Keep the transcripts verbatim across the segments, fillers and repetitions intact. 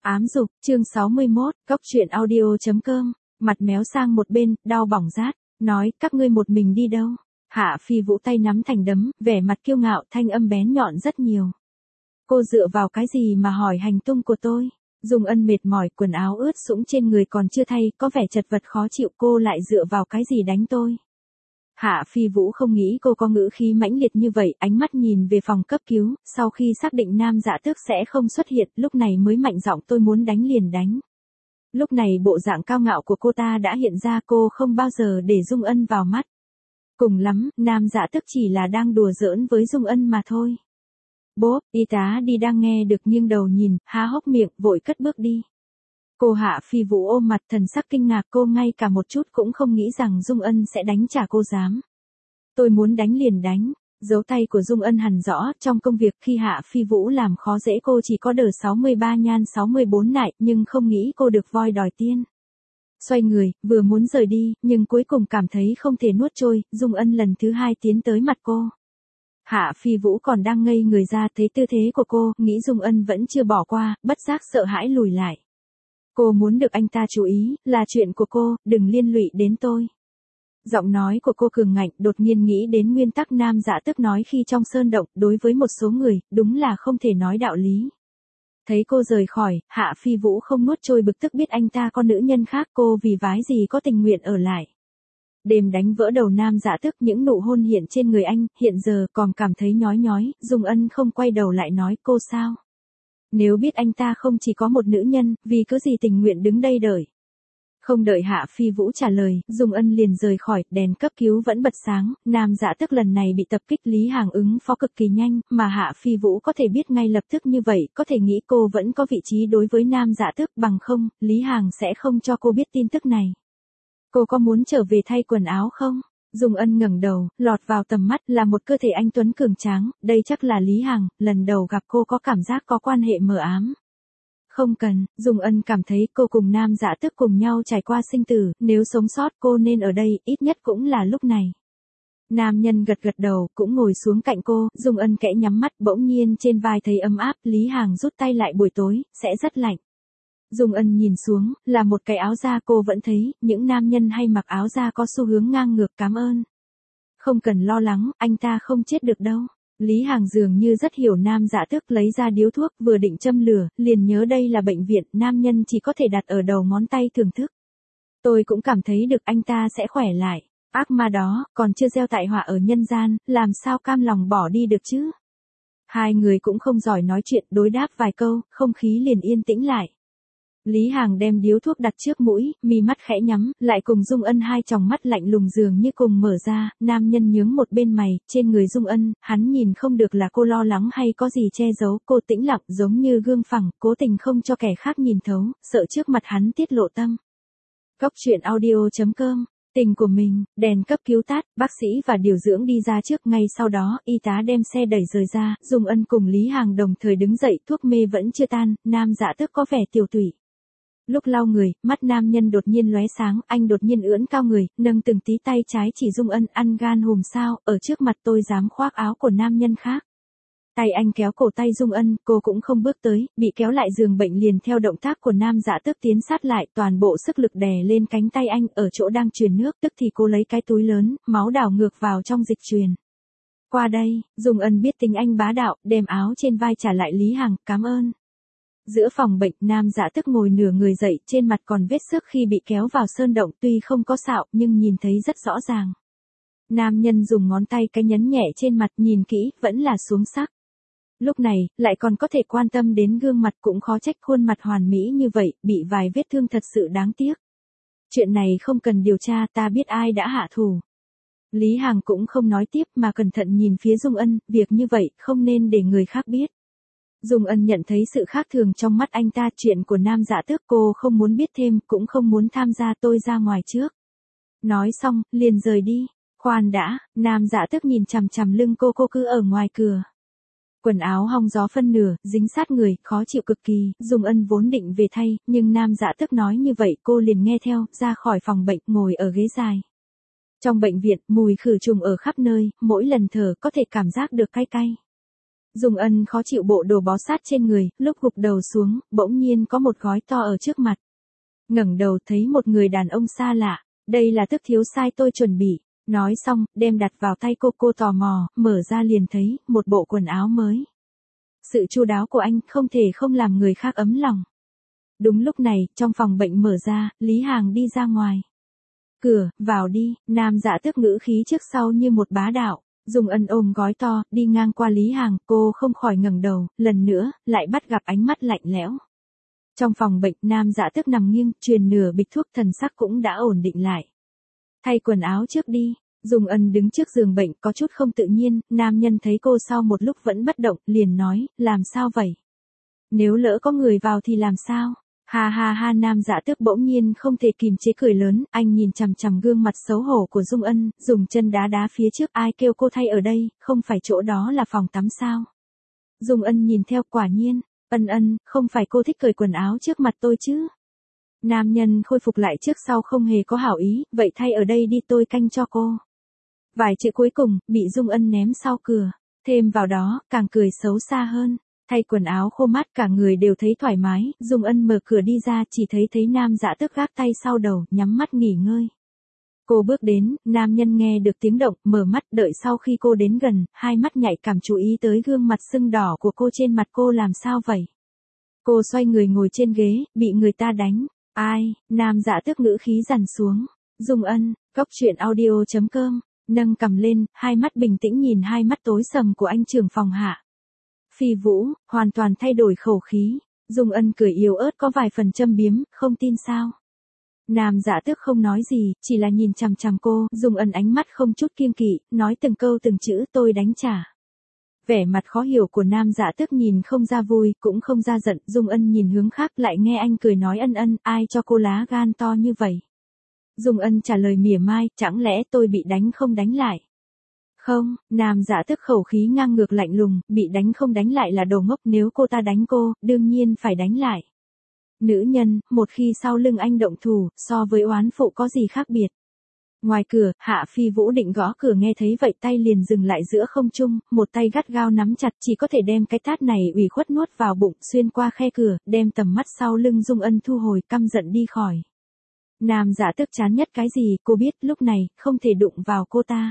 Ám dục, chương sáu mươi mốt, góc truyện audio chấm com, mặt méo sang một bên, đau bỏng rát, nói, các ngươi một mình đi đâu? Hạ Phi Vũ tay nắm thành đấm, vẻ mặt kiêu ngạo, thanh âm bén nhọn rất nhiều. Cô dựa vào cái gì mà hỏi hành tung của tôi? Dung Ân mệt mỏi, quần áo ướt sũng trên người còn chưa thay, có vẻ chật vật khó chịu, cô lại dựa vào cái gì đánh tôi? Hạ Phi Vũ không nghĩ cô có ngữ khí mãnh liệt như vậy, ánh mắt nhìn về phòng cấp cứu, sau khi xác định Nam Dạ Tước sẽ không xuất hiện, lúc này mới mạnh giọng, tôi muốn đánh liền đánh. Lúc này bộ dạng cao ngạo của cô ta đã hiện ra, cô không bao giờ để Dung Ân vào mắt. Cùng lắm, Nam Dạ Tước chỉ là đang đùa giỡn với Dung Ân mà thôi. Bốp, y tá đi đang nghe được nghiêng đầu nhìn, há hốc miệng, vội cất bước đi. Cô Hạ Phi Vũ ôm mặt thần sắc kinh ngạc, cô ngay cả một chút cũng không nghĩ rằng Dung Ân sẽ đánh trả cô dám. Tôi muốn đánh liền đánh. Dấu tay của Dung Ân hằn rõ, trong công việc khi Hạ Phi Vũ làm khó dễ cô chỉ có đờ sáu mươi ba nhan sáu mươi bốn nại, nhưng không nghĩ cô được voi đòi tiên. Xoay người, vừa muốn rời đi, nhưng cuối cùng cảm thấy không thể nuốt trôi, Dung Ân lần thứ hai tiến tới mặt cô. Hạ Phi Vũ còn đang ngây người ra, thấy tư thế của cô, nghĩ Dung Ân vẫn chưa bỏ qua, bất giác sợ hãi lùi lại. Cô muốn được anh ta chú ý, là chuyện của cô, đừng liên lụy đến tôi. Giọng nói của cô cường ngạnh, đột nhiên nghĩ đến nguyên tắc Nam Dạ Tước nói khi trong sơn động, đối với một số người, đúng là không thể nói đạo lý. Thấy cô rời khỏi, Hạ Phi Vũ không nuốt trôi bực tức, biết anh ta có nữ nhân khác, cô vì vái gì có tình nguyện ở lại. Đêm đánh vỡ đầu Nam Dạ Tước, những nụ hôn hiện trên người anh, hiện giờ còn cảm thấy nhói nhói, Dung Ân không quay đầu lại nói, cô sao? Nếu biết anh ta không chỉ có một nữ nhân, vì cứ gì tình nguyện đứng đây đợi. Không đợi Hạ Phi Vũ trả lời, Dung Ân liền rời khỏi, đèn cấp cứu vẫn bật sáng, Nam Dạ Tước lần này bị tập kích, Lý Hàng ứng phó cực kỳ nhanh, mà Hạ Phi Vũ có thể biết ngay lập tức như vậy, có thể nghĩ cô vẫn có vị trí đối với Nam Dạ Tước, bằng không, Lý Hàng sẽ không cho cô biết tin tức này. Cô có muốn trở về thay quần áo không? Dung Ân ngẩng đầu, lọt vào tầm mắt là một cơ thể anh tuấn cường tráng, đây chắc là Lý Hằng, lần đầu gặp cô có cảm giác có quan hệ mờ ám. Không cần, Dung Ân cảm thấy cô cùng Nam Dạ Tước cùng nhau trải qua sinh tử, nếu sống sót cô nên ở đây, ít nhất cũng là lúc này. Nam nhân gật gật đầu, cũng ngồi xuống cạnh cô, Dung Ân kẽ nhắm mắt, bỗng nhiên trên vai thấy ấm áp, Lý Hằng rút tay lại, buổi tối, sẽ rất lạnh. Dung Ân nhìn xuống, là một cái áo da, cô vẫn thấy, những nam nhân hay mặc áo da có xu hướng ngang ngược, cảm ơn. Không cần lo lắng, anh ta không chết được đâu. Lý Hàng dường như rất hiểu Nam Dạ Tước, lấy ra điếu thuốc, vừa định châm lửa, liền nhớ đây là bệnh viện, nam nhân chỉ có thể đặt ở đầu ngón tay thưởng thức. Tôi cũng cảm thấy được anh ta sẽ khỏe lại. Ác ma đó, còn chưa gieo tại họa ở nhân gian, làm sao cam lòng bỏ đi được chứ? Hai người cũng không giỏi nói chuyện, đối đáp vài câu, không khí liền yên tĩnh lại. Lý Hàng đem điếu thuốc đặt trước mũi, mi mắt khẽ nhắm, lại cùng Dung Ân hai tròng mắt lạnh lùng dường như cùng mở ra, nam nhân nhướng một bên mày, trên người Dung Ân, hắn nhìn không được là cô lo lắng hay có gì che giấu, cô tĩnh lặng giống như gương phẳng, cố tình không cho kẻ khác nhìn thấu, sợ trước mặt hắn tiết lộ tâm. Góc truyện audio chấm com, tình của mình, đèn cấp cứu tắt, bác sĩ và điều dưỡng đi ra trước, ngay sau đó, y tá đem xe đẩy rời ra, Dung Ân cùng Lý Hàng đồng thời đứng dậy, thuốc mê vẫn chưa tan, Nam Dạ Tước có vẻ tiều tụy. Lúc lau người, mắt nam nhân đột nhiên lóe sáng, anh đột nhiên ưỡn cao người, nâng từng tí tay trái chỉ Dung Ân, ăn gan hùm sao, ở trước mặt tôi dám khoác áo của nam nhân khác. Tay anh kéo cổ tay Dung Ân, cô cũng không bước tới, bị kéo lại giường bệnh liền theo động tác của Nam Dạ Tước tiến sát lại, toàn bộ sức lực đè lên cánh tay anh, ở chỗ đang truyền nước, tức thì cô lấy cái túi lớn, máu đảo ngược vào trong dịch truyền. Qua đây, Dung Ân biết tính anh bá đạo, đem áo trên vai trả lại Lý Hằng, cảm ơn. Giữa phòng bệnh, Nam Dạ Tước ngồi nửa người dậy, trên mặt còn vết xước khi bị kéo vào sơn động, tuy không có sạo, nhưng nhìn thấy rất rõ ràng. Nam nhân dùng ngón tay cái nhấn nhẹ trên mặt, nhìn kỹ, vẫn là xuống sắc. Lúc này, lại còn có thể quan tâm đến gương mặt, cũng khó trách khuôn mặt hoàn mỹ như vậy, bị vài vết thương thật sự đáng tiếc. Chuyện này không cần điều tra, ta biết ai đã hạ thủ. Lý Hàng cũng không nói tiếp mà cẩn thận nhìn phía Dung Ân, việc như vậy, không nên để người khác biết. Dung Ân nhận thấy sự khác thường trong mắt anh ta, chuyện của Nam Dạ Tước cô không muốn biết thêm, cũng không muốn tham gia, tôi ra ngoài trước. Nói xong, liền rời đi. Khoan đã, Nam Dạ Tước nhìn chằm chằm lưng cô, cô cứ ở ngoài cửa. Quần áo hong gió phân nửa, dính sát người, khó chịu cực kỳ, Dung Ân vốn định về thay, nhưng Nam Dạ Tước nói như vậy, cô liền nghe theo, ra khỏi phòng bệnh, ngồi ở ghế dài. Trong bệnh viện, mùi khử trùng ở khắp nơi, mỗi lần thở có thể cảm giác được cay cay. Dung Ân khó chịu bộ đồ bó sát trên người, lúc gục đầu xuống, bỗng nhiên có một gói to ở trước mặt. Ngẩng đầu thấy một người đàn ông xa lạ, đây là thức thiếu sai tôi chuẩn bị. Nói xong, đem đặt vào tay cô, cô tò mò, mở ra liền thấy, một bộ quần áo mới. Sự chu đáo của anh không thể không làm người khác ấm lòng. Đúng lúc này, trong phòng bệnh mở ra, Lý Hàng đi ra ngoài. Cửa, vào đi, nam dạ tước ngữ khí trước sau như một bá đạo. Dung Ân ôm gói to, đi ngang qua Lý Hàng, cô không khỏi ngẩng đầu, lần nữa, lại bắt gặp ánh mắt lạnh lẽo. Trong phòng bệnh, nam dạ tước nằm nghiêng, truyền nửa bịch thuốc, thần sắc cũng đã ổn định lại. Thay quần áo trước đi. Dung Ân đứng trước giường bệnh có chút không tự nhiên, nam nhân thấy cô sau một lúc vẫn bất động, liền nói, làm sao vậy? Nếu lỡ có người vào thì làm sao? Ha ha ha, nam dạ tước bỗng nhiên không thể kìm chế cười lớn, anh nhìn chằm chằm gương mặt xấu hổ của Dung Ân, dùng chân đá đá phía trước, ai kêu cô thay ở đây, không phải chỗ đó là phòng tắm sao? Dung Ân nhìn theo, quả nhiên, ân ân, không phải cô thích cởi quần áo trước mặt tôi chứ? Nam nhân khôi phục lại trước sau không hề có hảo ý, vậy thay ở đây đi, tôi canh cho cô. Vài chữ cuối cùng, bị Dung Ân ném sau cửa, thêm vào đó, càng cười xấu xa hơn. Thay quần áo khô mát cả người đều thấy thoải mái, Dung Ân mở cửa đi ra chỉ thấy thấy nam dạ tước gác tay sau đầu, nhắm mắt nghỉ ngơi. Cô bước đến, nam nhân nghe được tiếng động, mở mắt đợi sau khi cô đến gần, hai mắt nhạy cảm chú ý tới gương mặt sưng đỏ của cô trên mặt cô làm sao vậy. Cô xoay người ngồi trên ghế, bị người ta đánh. Ai, nam dạ tước ngữ khí dằn xuống. Dung Ân, cốc truyện audio chấm com, nâng cầm lên, hai mắt bình tĩnh nhìn hai mắt tối sầm của anh trưởng phòng Hạ Phi Vũ, hoàn toàn thay đổi khẩu khí. Dung Ân cười yếu ớt có vài phần châm biếm, không tin sao? Nam dạ tước không nói gì, chỉ là nhìn chằm chằm cô, Dung Ân ánh mắt không chút kiêng kỵ, nói từng câu từng chữ, tôi đánh trả. Vẻ mặt khó hiểu của nam dạ tước nhìn không ra vui, cũng không ra giận, Dung Ân nhìn hướng khác lại nghe anh cười nói ân ân, ai cho cô lá gan to như vậy? Dung Ân trả lời mỉa mai, chẳng lẽ tôi bị đánh không đánh lại? Không, nam dạ tước khẩu khí ngang ngược lạnh lùng, bị đánh không đánh lại là đồ ngốc, nếu cô ta đánh cô, đương nhiên phải đánh lại. Nữ nhân, một khi sau lưng anh động thủ, so với oán phụ có gì khác biệt. Ngoài cửa, Hạ Phi Vũ định gõ cửa nghe thấy vậy tay liền dừng lại giữa không trung, một tay gắt gao nắm chặt chỉ có thể đem cái tát này ủy khuất nuốt vào bụng xuyên qua khe cửa, đem tầm mắt sau lưng Dung Ân thu hồi căm giận đi khỏi. Nam dạ tước chán nhất cái gì, cô biết lúc này, không thể đụng vào cô ta.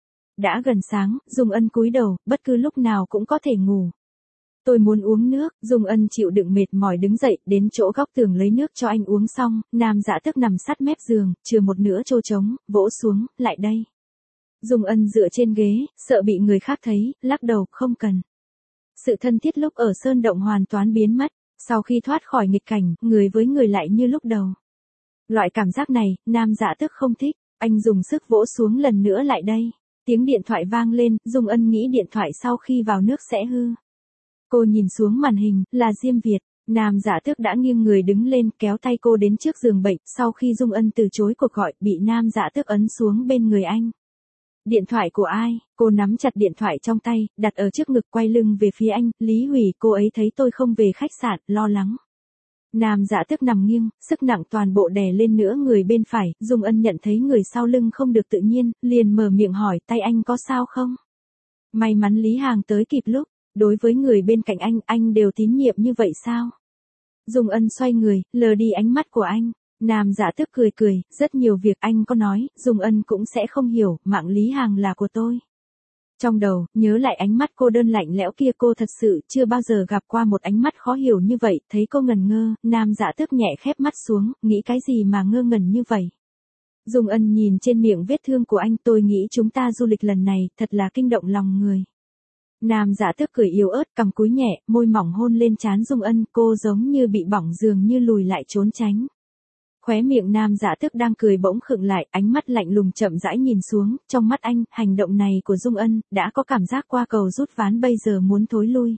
Đã gần sáng, Dung Ân cúi đầu, bất cứ lúc nào cũng có thể ngủ. Tôi muốn uống nước, Dung Ân chịu đựng mệt mỏi đứng dậy, đến chỗ góc tường lấy nước cho anh uống xong, nam dạ tước nằm sát mép giường, chừa một nửa chỗ trống, vỗ xuống, lại đây. Dung Ân dựa trên ghế, sợ bị người khác thấy, lắc đầu, không cần. Sự thân thiết lúc ở sơn động hoàn toàn biến mất, sau khi thoát khỏi nghịch cảnh, người với người lại như lúc đầu. Loại cảm giác này, nam dạ tước không thích, anh dùng sức vỗ xuống lần nữa lại đây. Tiếng điện thoại vang lên, Dung Ân nghĩ điện thoại sau khi vào nước sẽ hư. Cô nhìn xuống màn hình, là Diêm Việt. Nam dạ tước đã nghiêng người đứng lên, kéo tay cô đến trước giường bệnh, sau khi Dung Ân từ chối cuộc gọi, bị nam dạ tước ấn xuống bên người anh. Điện thoại của ai? Cô nắm chặt điện thoại trong tay, đặt ở trước ngực quay lưng về phía anh, Lý Hủy, cô ấy thấy tôi không về khách sạn, lo lắng. Nam dạ tước nằm nghiêng, sức nặng toàn bộ đè lên nửa người bên phải, Dung Ân nhận thấy người sau lưng không được tự nhiên, liền mở miệng hỏi, tay anh có sao không? May mắn Lý Hàng tới kịp lúc, đối với người bên cạnh anh, anh đều tín nhiệm như vậy sao? Dung Ân xoay người, lờ đi ánh mắt của anh, Nam dạ tước cười cười, rất nhiều việc anh có nói, Dung Ân cũng sẽ không hiểu, mạng Lý Hàng là của tôi. Trong đầu, nhớ lại ánh mắt cô đơn lạnh lẽo kia, cô thật sự chưa bao giờ gặp qua một ánh mắt khó hiểu như vậy, thấy cô ngần ngơ, nam dạ tước nhẹ khép mắt xuống, nghĩ cái gì mà ngơ ngẩn như vậy. Dung Ân nhìn trên miệng vết thương của anh, tôi nghĩ chúng ta du lịch lần này, thật là kinh động lòng người. Nam dạ tước cười yếu ớt, cằm cúi nhẹ, môi mỏng hôn lên trán Dung Ân, cô giống như bị bỏng dường như lùi lại trốn tránh. Khóe miệng nam dạ tước đang cười bỗng khựng lại, ánh mắt lạnh lùng chậm rãi nhìn xuống, trong mắt anh, hành động này của Dung Ân, đã có cảm giác qua cầu rút ván bây giờ muốn thối lui.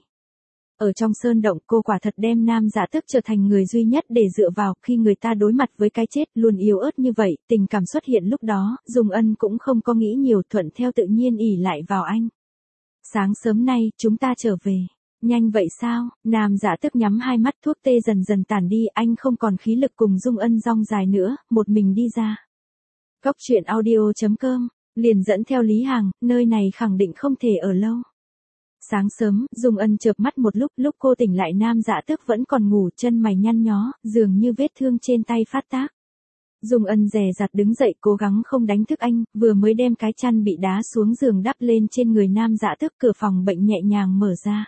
Ở trong sơn động, cô quả thật đem nam dạ tước trở thành người duy nhất để dựa vào, khi người ta đối mặt với cái chết, luôn yếu ớt như vậy, tình cảm xuất hiện lúc đó, Dung Ân cũng không có nghĩ nhiều, thuận theo tự nhiên ỉ lại vào anh. Sáng sớm nay, chúng ta trở về. Nhanh vậy sao? Nam dạ tước nhắm hai mắt, thuốc tê dần dần tàn đi, anh không còn khí lực cùng Dung Ân rong dài nữa, một mình đi ra. Cốc truyện audio chấm com, liền dẫn theo Lý Hàng, nơi này khẳng định không thể ở lâu. Sáng sớm, Dung Ân chợp mắt một lúc, lúc cô tỉnh lại Nam Dạ Tước vẫn còn ngủ, chân mày nhăn nhó, dường như vết thương trên tay phát tác. Dung Ân dè dặt đứng dậy cố gắng không đánh thức anh, vừa mới đem cái chăn bị đá xuống giường đắp lên trên người Nam Dạ Tước, cửa phòng bệnh nhẹ nhàng mở ra.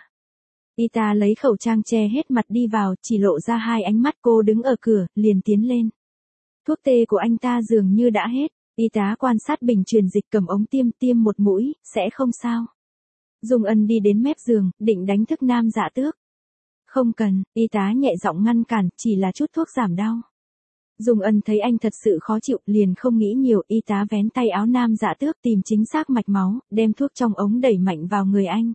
Y tá lấy khẩu trang che hết mặt đi vào, chỉ lộ ra hai ánh mắt, cô đứng ở cửa, liền tiến lên. Thuốc tê của anh ta dường như đã hết, y tá quan sát bình truyền dịch cầm ống tiêm tiêm một mũi, sẽ không sao. Dung Ân đi đến mép giường, định đánh thức Nam Dạ Tước. Không cần, y tá nhẹ giọng ngăn cản, chỉ là chút thuốc giảm đau. Dung Ân thấy anh thật sự khó chịu, liền không nghĩ nhiều, y tá vén tay áo Nam Dạ Tước tìm chính xác mạch máu, đem thuốc trong ống đẩy mạnh vào người anh.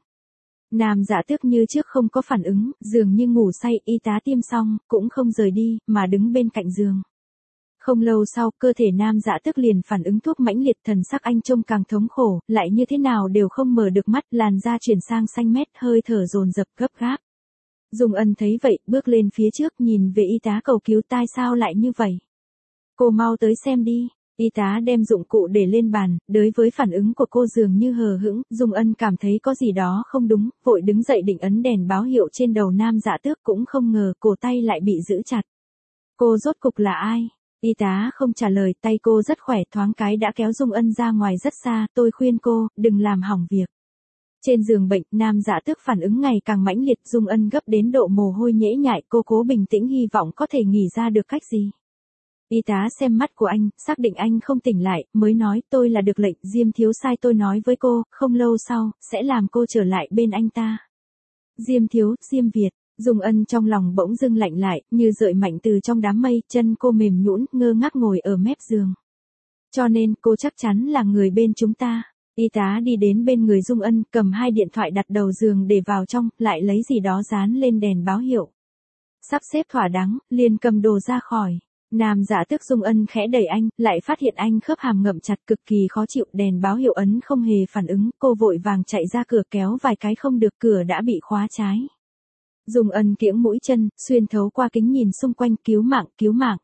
Nam Dạ Tước như trước không có phản ứng, dường như ngủ say, y tá tiêm xong, cũng không rời đi, mà đứng bên cạnh giường. Không lâu sau, cơ thể Nam Dạ Tước liền phản ứng thuốc mãnh liệt, thần sắc anh trông càng thống khổ, lại như thế nào đều không mở được mắt, làn da chuyển sang xanh mét, hơi thở dồn dập gấp gáp. Dung Ân thấy vậy, bước lên phía trước, nhìn về y tá cầu cứu, tai sao lại như vậy? Cô mau tới xem đi. Y tá đem dụng cụ để lên bàn, đối với phản ứng của cô dường như hờ hững, Dung Ân cảm thấy có gì đó không đúng, vội đứng dậy định ấn đèn báo hiệu trên đầu Nam Dạ Tước, cũng không ngờ cổ tay lại bị giữ chặt. Cô rốt cục là ai? Y tá không trả lời, tay cô rất khỏe, thoáng cái đã kéo Dung Ân ra ngoài rất xa, tôi khuyên cô, đừng làm hỏng việc. Trên giường bệnh, Nam Dạ Tước phản ứng ngày càng mãnh liệt, Dung Ân gấp đến độ mồ hôi nhễ nhại, cô cố bình tĩnh hy vọng có thể nghĩ ra được cách gì. Y tá xem mắt của anh, xác định anh không tỉnh lại, mới nói, tôi là được lệnh, Diêm thiếu sai tôi nói với cô, không lâu sau, sẽ làm cô trở lại bên anh ta. Diêm thiếu, Diêm Việt, Dung Ân trong lòng bỗng dưng lạnh lại, như rợi mạnh từ trong đám mây, chân cô mềm nhũn, ngơ ngác ngồi ở mép giường. Cho nên, cô chắc chắn là người bên chúng ta. Y tá đi đến bên người Dung Ân, cầm hai điện thoại đặt đầu giường để vào trong, lại lấy gì đó dán lên đèn báo hiệu. Sắp xếp thỏa đáng, liền cầm đồ ra khỏi. Nam Dạ Tước Dung Ân khẽ đẩy anh, lại phát hiện anh khớp hàm ngậm chặt, cực kỳ khó chịu, đèn báo hiệu ấn không hề phản ứng, cô vội vàng chạy ra cửa, kéo vài cái không được, cửa đã bị khóa trái. Dung Ân kiễng mũi chân, xuyên thấu qua kính nhìn xung quanh, cứu mạng, cứu mạng.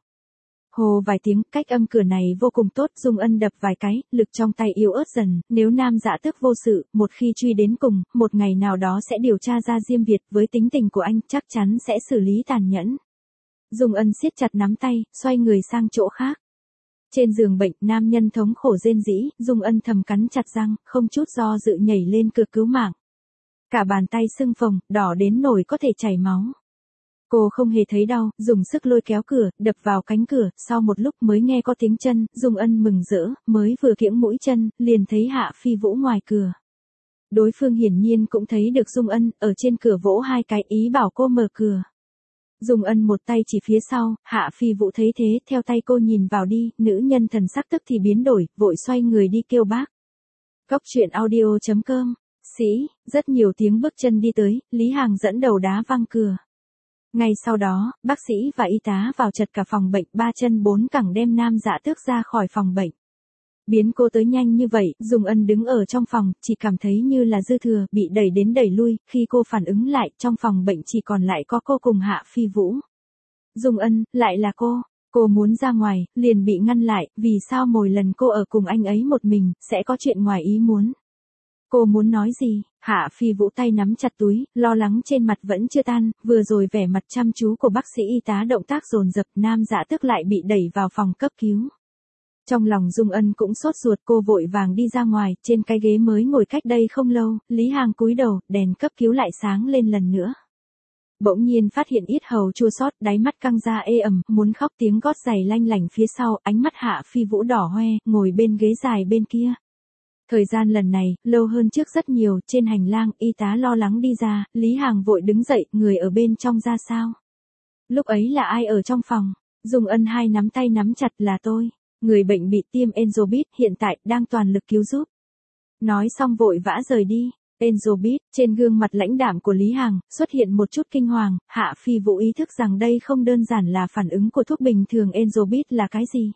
Hồ vài tiếng, cách âm cửa này vô cùng tốt, Dung Ân đập vài cái, lực trong tay yếu ớt dần, nếu Nam Dạ Tước vô sự, một khi truy đến cùng, một ngày nào đó sẽ điều tra ra Diêm Việt, với tính tình của anh, chắc chắn sẽ xử lý tàn nhẫn. Dung Ân siết chặt nắm tay, xoay người sang chỗ khác. Trên giường bệnh, nam nhân thống khổ rên rỉ, Dung Ân thầm cắn chặt răng, không chút do dự nhảy lên cửa cứu mạng. Cả bàn tay sưng phồng, đỏ đến nổi có thể chảy máu. Cô không hề thấy đau, dùng sức lôi kéo cửa, đập vào cánh cửa, sau một lúc mới nghe có tiếng chân, Dung Ân mừng rỡ, mới vừa kiễng mũi chân, liền thấy Hạ Phi Vũ ngoài cửa. Đối phương hiển nhiên cũng thấy được Dung Ân, ở trên cửa vỗ hai cái, ý bảo cô mở cửa. Dung Ân một tay chỉ phía sau, Hạ Phi Vũ thấy thế, theo tay cô nhìn vào đi, nữ nhân thần sắc tức thì biến đổi, vội xoay người đi kêu bác. Góc truyện audio chấm com, sĩ, rất nhiều tiếng bước chân đi tới, Lý Hàng dẫn đầu đá văng cửa. Ngay sau đó, bác sĩ và y tá vào chật cả phòng bệnh, ba chân bốn cẳng đem Nam Dạ Tước ra khỏi phòng bệnh. Biến cô tới nhanh như vậy, Dung Ân đứng ở trong phòng, chỉ cảm thấy như là dư thừa, bị đẩy đến đẩy lui, khi cô phản ứng lại, trong phòng bệnh chỉ còn lại có cô cùng Hạ Phi Vũ. Dung Ân, lại là cô. Cô muốn ra ngoài, liền bị ngăn lại, vì sao mỗi lần cô ở cùng anh ấy một mình, sẽ có chuyện ngoài ý muốn. Cô muốn nói gì? Hạ Phi Vũ tay nắm chặt túi, lo lắng trên mặt vẫn chưa tan, vừa rồi vẻ mặt chăm chú của bác sĩ y tá động tác dồn dập, Nam Dạ Tước lại bị đẩy vào phòng cấp cứu. Trong lòng Dung Ân cũng sốt ruột, cô vội vàng đi ra ngoài, trên cái ghế mới ngồi cách đây không lâu, Lý Hàng cúi đầu, đèn cấp cứu lại sáng lên lần nữa. Bỗng nhiên phát hiện yết hầu chua xót, đáy mắt căng ra ê ẩm, muốn khóc, tiếng gót giày lanh lảnh phía sau, ánh mắt Hạ Phi Vũ đỏ hoe, ngồi bên ghế dài bên kia. Thời gian lần này, lâu hơn trước rất nhiều, trên hành lang, y tá lo lắng đi ra, Lý Hàng vội đứng dậy, người ở bên trong ra sao? Lúc ấy là ai ở trong phòng? Dung Ân hai nắm tay nắm chặt, là tôi. Người bệnh bị tiêm Enzobit, hiện tại, đang toàn lực cứu giúp. Nói xong vội vã rời đi. Enzobit, trên gương mặt lãnh đạm của Lý Hàng, xuất hiện một chút kinh hoàng, Hạ Phi Vũ ý thức rằng đây không đơn giản là phản ứng của thuốc bình thường, Enzobit là cái gì?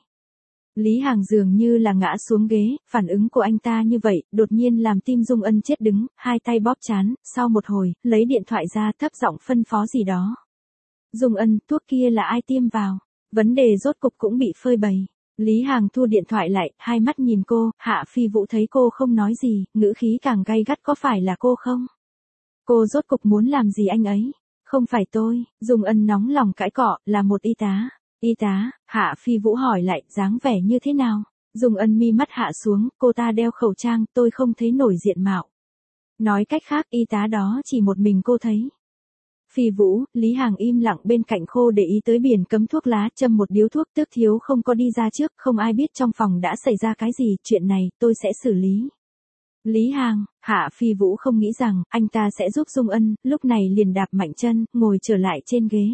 Lý Hàng dường như là ngã xuống ghế, phản ứng của anh ta như vậy, đột nhiên làm tim Dung Ân chết đứng, hai tay bóp trán, sau một hồi, lấy điện thoại ra thấp giọng phân phó gì đó. Dung Ân, thuốc kia là ai tiêm vào? Vấn đề rốt cục cũng bị phơi bày. Lý Hàng thu điện thoại lại, hai mắt nhìn cô, Hạ Phi Vũ thấy cô không nói gì, ngữ khí càng gay gắt, có phải là cô không? Cô rốt cục muốn làm gì anh ấy? Không phải tôi, Dung Ân nóng lòng cãi cọ, là một y tá. Y tá, Hạ Phi Vũ hỏi lại, dáng vẻ như thế nào? Dung Ân mi mắt hạ xuống, cô ta đeo khẩu trang, tôi không thấy nổi diện mạo. Nói cách khác, y tá đó chỉ một mình cô thấy. Phi Vũ, Lý Hàng im lặng bên cạnh khô để ý tới biển cấm thuốc lá, châm một điếu thuốc, Tước Thiếu không có đi ra trước, không ai biết trong phòng đã xảy ra cái gì, chuyện này, tôi sẽ xử lý. Lý Hàng, Hạ Phi Vũ không nghĩ rằng, anh ta sẽ giúp Dung Ân, lúc này liền đạp mạnh chân, ngồi trở lại trên ghế.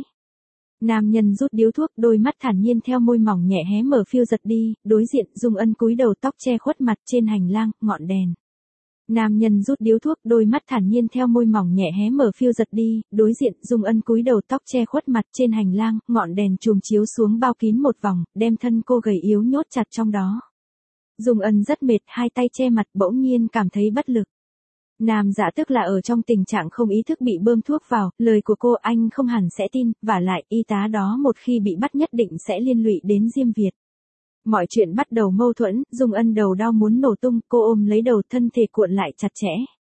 Nam nhân rút điếu thuốc, đôi mắt thản nhiên theo môi mỏng nhẹ hé mở phiêu giật đi, đối diện, Dung Ân cúi đầu tóc che khuất mặt trên hành lang, ngọn đèn. Nam nhân rút điếu thuốc, đôi mắt thản nhiên theo môi mỏng nhẹ hé mở phiêu giật đi, đối diện, Dung Ân cúi đầu tóc che khuất mặt trên hành lang, ngọn đèn chùm chiếu xuống bao kín một vòng, đem thân cô gầy yếu nhốt chặt trong đó. Dung Ân rất mệt, hai tay che mặt, bỗng nhiên cảm thấy bất lực. Nam Dạ Tước là ở trong tình trạng không ý thức bị bơm thuốc vào, lời của cô anh không hẳn sẽ tin, vả lại, y tá đó một khi bị bắt nhất định sẽ liên lụy đến Diêm Việt. Mọi chuyện bắt đầu mâu thuẫn, Dung Ân đầu đau muốn nổ tung, cô ôm lấy đầu, thân thể cuộn lại chặt chẽ.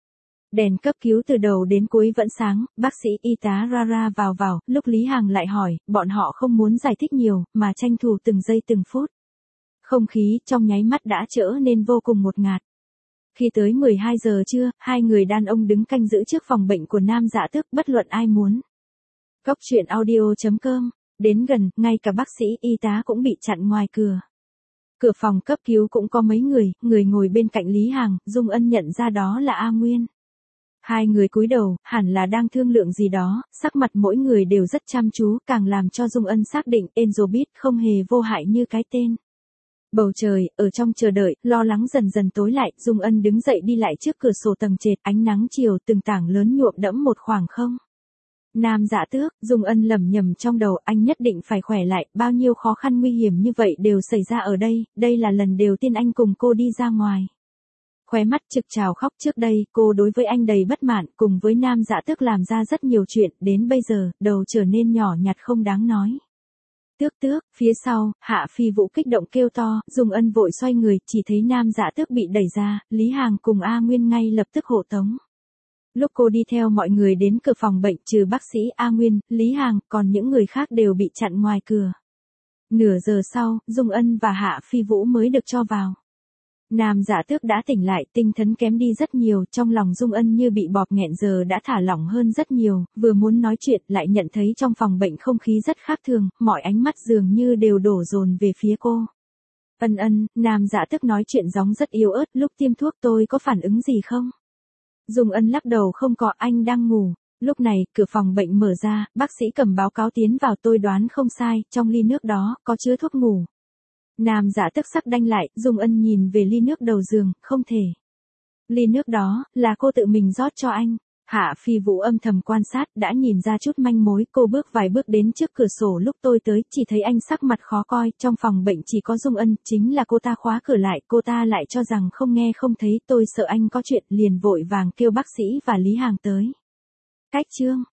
Đèn cấp cứu từ đầu đến cuối vẫn sáng, bác sĩ y tá ra ra vào vào, lúc Lý Hàng lại hỏi, bọn họ không muốn giải thích nhiều, mà tranh thủ từng giây từng phút. Không khí trong nháy mắt đã trở nên vô cùng ngột ngạt. Khi tới mười hai giờ trưa, hai người đàn ông đứng canh giữ trước phòng bệnh của Nam Dạ Tước, bất luận ai muốn. Cốc truyện audio chấm com, đến gần, ngay cả bác sĩ y tá cũng bị chặn ngoài cửa. Cửa phòng cấp cứu cũng có mấy người, người ngồi bên cạnh Lý Hàng, Dung Ân nhận ra đó là A Nguyên. Hai người cúi đầu, hẳn là đang thương lượng gì đó, sắc mặt mỗi người đều rất chăm chú, càng làm cho Dung Ân xác định Angel Beat không hề vô hại như cái tên. Bầu trời, ở trong chờ đợi, lo lắng dần dần tối lại, Dung Ân đứng dậy đi lại trước cửa sổ tầng trệt, ánh nắng chiều từng tảng lớn nhuộm đẫm một khoảng không. Nam Dạ Tước, Dung Ân lẩm nhẩm trong đầu, anh nhất định phải khỏe lại, bao nhiêu khó khăn nguy hiểm như vậy đều xảy ra ở đây, đây là lần đầu tiên anh cùng cô đi ra ngoài. Khóe mắt trực trào khóc, trước đây, cô đối với anh đầy bất mãn, cùng với Nam Dạ Tước làm ra rất nhiều chuyện, đến bây giờ, đầu trở nên nhỏ nhặt không đáng nói. Tước Tước, phía sau, Hạ Phi Vũ kích động kêu to, Dung Ân vội xoay người, chỉ thấy Nam Dạ Tước bị đẩy ra, Lý Hàng cùng A Nguyên ngay lập tức hộ tống. Lúc cô đi theo mọi người đến cửa phòng bệnh, trừ bác sĩ A Nguyên, Lý Hàng, còn những người khác đều bị chặn ngoài cửa. Nửa giờ sau, Dung Ân và Hạ Phi Vũ mới được cho vào. Nam Dạ Tước đã tỉnh lại, tinh thần kém đi rất nhiều, trong lòng Dung Ân như bị bọt nghẹn giờ đã thả lỏng hơn rất nhiều, vừa muốn nói chuyện lại nhận thấy trong phòng bệnh không khí rất khác thường, mọi ánh mắt dường như đều đổ dồn về phía cô. Ân ân, Nam Dạ Tước nói chuyện giọng rất yếu ớt, lúc tiêm thuốc tôi có phản ứng gì không? Dung Ân lắc đầu, không có, anh đang ngủ. Lúc này, cửa phòng bệnh mở ra, bác sĩ cầm báo cáo tiến vào, tôi đoán không sai, trong ly nước đó, có chứa thuốc ngủ. Nam Dạ Tước sắc đanh lại, Dung Ân nhìn về ly nước đầu giường, không thể. Ly nước đó, là cô tự mình rót cho anh. Hạ Phi Vũ âm thầm quan sát, đã nhìn ra chút manh mối, cô bước vài bước đến trước cửa sổ, lúc tôi tới, chỉ thấy anh sắc mặt khó coi, trong phòng bệnh chỉ có Dung Ân, chính là cô ta khóa cửa lại, cô ta lại cho rằng không nghe không thấy, tôi sợ anh có chuyện, liền vội vàng kêu bác sĩ và Lý Hàng tới. Cách chương